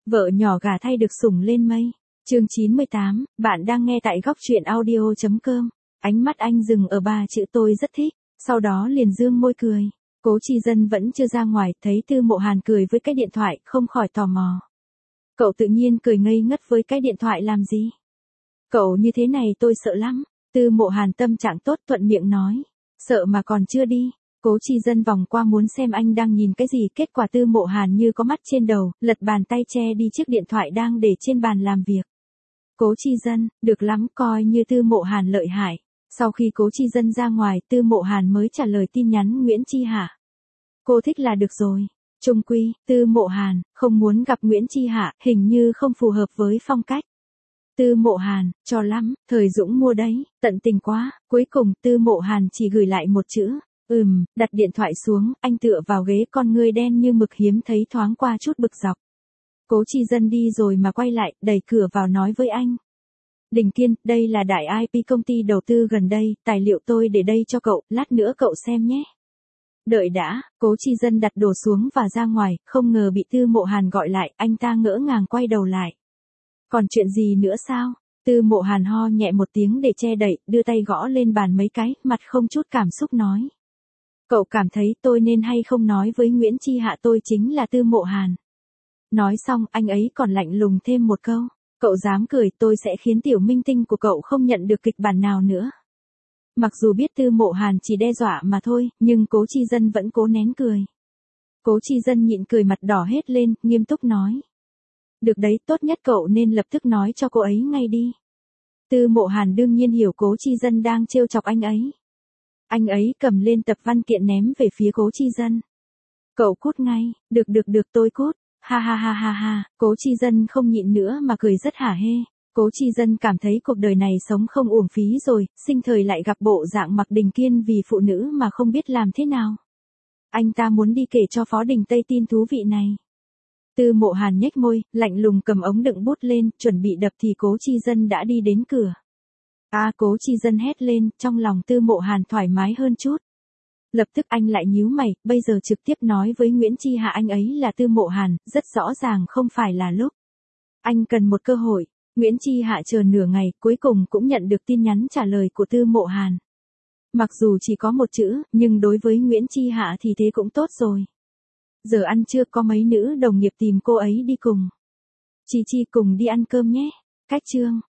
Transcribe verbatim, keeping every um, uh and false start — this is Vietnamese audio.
Vợ nhỏ gả thay được sủng lên mây. Chương chín mươi tám, bạn đang nghe tại góc truyện audio chấm com. Ánh mắt anh dừng ở ba chữ tôi rất thích, sau đó liền dương môi cười. Cố Chi Dân vẫn chưa ra ngoài, thấy Tư Mộ Hàn cười với cái điện thoại, không khỏi tò mò. Cậu tự nhiên cười ngây ngất với cái điện thoại làm gì? Cậu như thế này tôi sợ lắm. Tư Mộ Hàn tâm trạng tốt thuận miệng nói. Sợ mà còn chưa đi. Cố Chi Dân vòng qua muốn xem anh đang nhìn cái gì, kết quả Tư Mộ Hàn như có mắt trên đầu, lật bàn tay che đi chiếc điện thoại đang để trên bàn làm việc. Cố Chi Dân, được lắm, coi như Tư Mộ Hàn lợi hại. Sau khi Cố Chi Dân ra ngoài, Tư Mộ Hàn mới trả lời tin nhắn Nguyễn Chi Hạ. Cô thích là được rồi. Chung quy, Tư Mộ Hàn không muốn gặp Nguyễn Chi Hạ, hình như không phù hợp với phong cách. Tư Mộ Hàn, cho lắm, thời Dũng mua đấy, tận tình quá. Cuối cùng Tư Mộ Hàn chỉ gửi lại một chữ, ừm, đặt điện thoại xuống, anh tựa vào ghế, con ngươi đen như mực hiếm thấy thoáng qua chút bực dọc. Cố Chi Dân đi rồi mà quay lại, đẩy cửa vào nói với anh. Đình Kiên, đây là đại i pê công ty đầu tư gần đây, tài liệu tôi để đây cho cậu, lát nữa cậu xem nhé. Đợi đã, Cố Chi Dân đặt đồ xuống và ra ngoài, không ngờ bị Tư Mộ Hàn gọi lại, anh ta ngỡ ngàng quay đầu lại. Còn chuyện gì nữa sao? Tư Mộ Hàn ho nhẹ một tiếng để che đậy, đưa tay gõ lên bàn mấy cái, mặt không chút cảm xúc nói. Cậu cảm thấy tôi nên hay không nói với Nguyễn Chi Hạ tôi chính là Tư Mộ Hàn. Nói xong, anh ấy còn lạnh lùng thêm một câu. Cậu dám cười, tôi sẽ khiến tiểu minh tinh của cậu không nhận được kịch bản nào nữa. Mặc dù biết Tư Mộ Hàn chỉ đe dọa mà thôi, nhưng Cố Chi Dân vẫn cố nén cười. Cố Chi Dân nhịn cười mặt đỏ hết lên, nghiêm túc nói. Được đấy, tốt nhất cậu nên lập tức nói cho cô ấy ngay đi. Tư Mộ Hàn đương nhiên hiểu Cố Chi Dân đang trêu chọc anh ấy. Anh ấy cầm lên tập văn kiện ném về phía Cố Chi Dân. Cậu cút ngay, được được được tôi cút, ha ha ha ha ha, Cố Chi Dân không nhịn nữa mà cười rất hả hê. Cố Chi Dân cảm thấy cuộc đời này sống không uổng phí rồi, sinh thời lại gặp bộ dạng Mặc Đình Kiên vì phụ nữ mà không biết làm thế nào. Anh ta muốn đi kể cho Phó Đình Tây tin thú vị này. Tư Mộ Hàn nhếch môi, lạnh lùng cầm ống đựng bút lên, chuẩn bị đập thì Cố Chi Dân đã đi đến cửa. À, Cố Chi Dân hét lên, trong lòng Tư Mộ Hàn thoải mái hơn chút. Lập tức anh lại nhíu mày, bây giờ trực tiếp nói với Nguyễn Chi Hạ anh ấy là Tư Mộ Hàn, rất rõ ràng không phải là lúc. Anh cần một cơ hội. Nguyễn Chi Hạ chờ nửa ngày, cuối cùng cũng nhận được tin nhắn trả lời của Tư Mộ Hàn. Mặc dù chỉ có một chữ, nhưng đối với Nguyễn Chi Hạ thì thế cũng tốt rồi. Giờ ăn trưa có mấy nữ đồng nghiệp tìm cô ấy đi cùng. Chi Chi cùng đi ăn cơm nhé. Cách chương.